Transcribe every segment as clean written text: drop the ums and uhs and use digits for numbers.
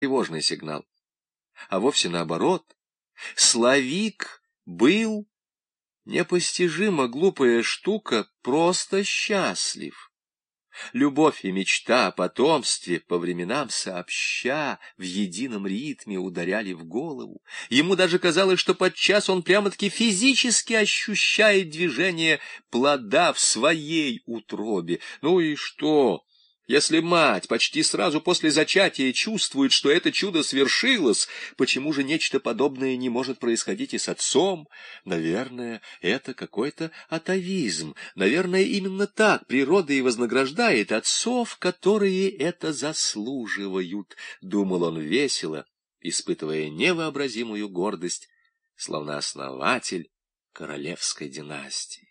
тревожный сигнал, а вовсе наоборот. Славик был, непостижимо глупая штука, просто счастлив. Любовь и мечта о потомстве, по временам сообща, в едином ритме ударяли в голову. Ему даже казалось, что подчас он прямо-таки физически ощущает движение плода в своей утробе. Ну и что? Если мать почти сразу после зачатия чувствует, что это чудо свершилось, почему же нечто подобное не может происходить и с отцом? Наверное, это какой-то атавизм. Наверное, именно так природа и вознаграждает отцов, которые это заслуживают, — думал он весело, испытывая невообразимую гордость, словно основатель королевской династии.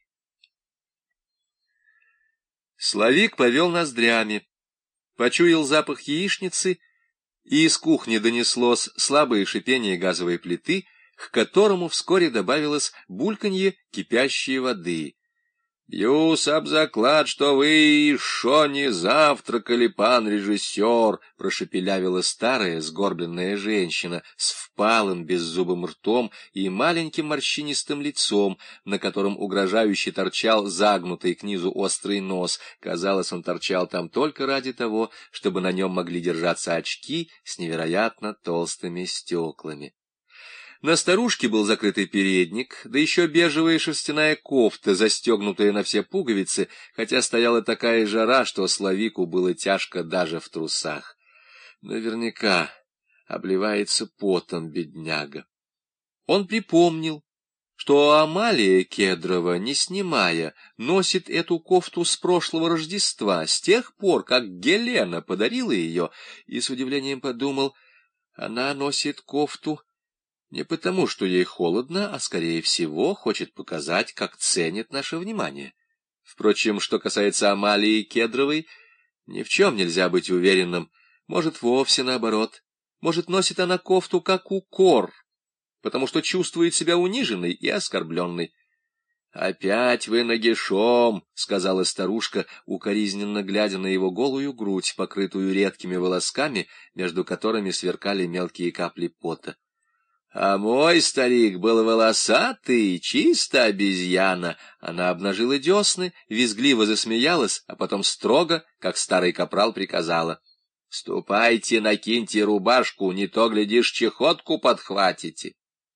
Славик повел ноздрями, почуял запах яичницы, и из кухни донеслось слабое шипение газовой плиты, к которому вскоре добавилось бульканье кипящей воды. «Бьюсь об заклад, что вы еще не завтракали, пан режиссер», — прошепелявила старая сгорбленная женщина с впалым беззубым ртом и маленьким морщинистым лицом, на котором угрожающе торчал загнутый к низу острый нос. Казалось, он торчал там только ради того, чтобы на нем могли держаться очки с невероятно толстыми стеклами. На старушке был закрытый передник, да еще бежевая шерстяная кофта, застегнутая на все пуговицы, хотя стояла такая жара, что Славику было тяжко даже в трусах. Наверняка обливается потом бедняга. Он припомнил, что Амалия Кедрова, не снимая, носит эту кофту с прошлого Рождества, с тех пор, как Гелена подарила ее, и с удивлением подумал, она носит кофту не потому, что ей холодно, а, скорее всего, хочет показать, как ценит наше внимание. Впрочем, что касается Амалии Кедровой, ни в чем нельзя быть уверенным. Может, вовсе наоборот. Может, носит она кофту как укор, потому что чувствует себя униженной и оскорбленной. — Опять вы нагишом, — сказала старушка, укоризненно глядя на его голую грудь, покрытую редкими волосками, между которыми сверкали мелкие капли пота. А мой старик был волосатый, чисто обезьяна. Она обнажила десны, визгливо засмеялась, а потом строго, как старый капрал, приказала: — Ступайте, накиньте рубашку, не то, глядишь, чехотку подхватите.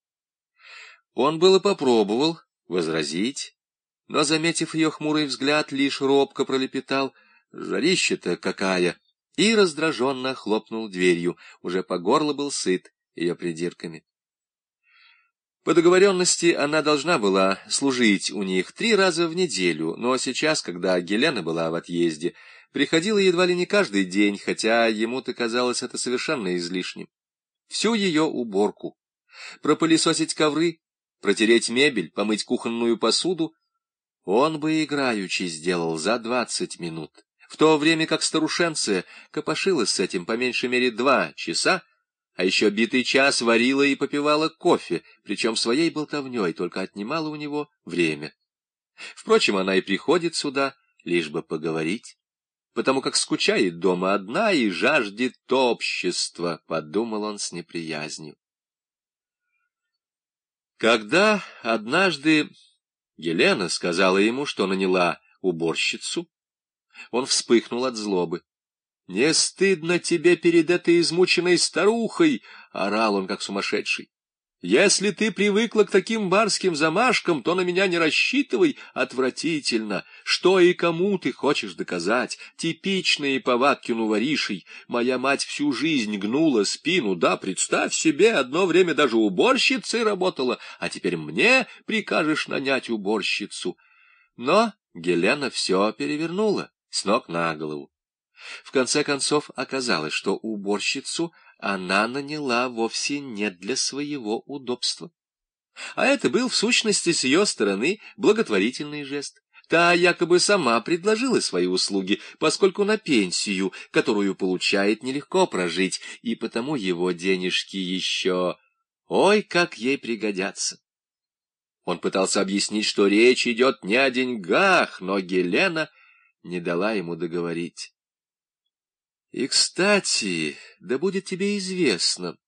Он было попробовал возразить, но, заметив ее хмурый взгляд, лишь робко пролепетал: — Жарища-то какая! И раздраженно хлопнул дверью, уже по горло был сыт ее придирками. По договоренности она должна была служить у них 3 раза в неделю, но сейчас, когда Гелена была в отъезде, приходила едва ли не каждый день, хотя ему-то казалось это совершенно излишним. Всю ее уборку, пропылесосить ковры, протереть мебель, помыть кухонную посуду он бы играючи сделал за 20 минут, в то время как старушенция копошилась с этим по меньшей мере 2 часа, а еще битый час варила и попивала кофе, причем своей болтовней только отнимала у него время. Впрочем, она и приходит сюда, лишь бы поговорить, потому как скучает дома одна и жаждет общества, — подумал он с неприязнью. Когда однажды Гелена сказала ему, что наняла уборщицу, он вспыхнул от злобы. — Не стыдно тебе перед этой измученной старухой? — орал он, как сумасшедший. — Если ты привыкла к таким барским замашкам, то на меня не рассчитывай. Отвратительно. Что и кому ты хочешь доказать? Типичные повадки новоришей. Моя мать всю жизнь гнула спину, да, представь себе, одно время даже уборщицей работала, а теперь мне прикажешь нанять уборщицу. Но Гелена все перевернула с ног на голову. В конце концов оказалось, что уборщицу она наняла вовсе не для своего удобства. А это был, в сущности, с ее стороны благотворительный жест. Та якобы сама предложила свои услуги, поскольку на пенсию, которую получает, нелегко прожить, и потому его денежки еще... Ой, как ей пригодятся! Он пытался объяснить, что речь идет не о деньгах, но Гелена не дала ему договорить. И, кстати, да будет тебе известно,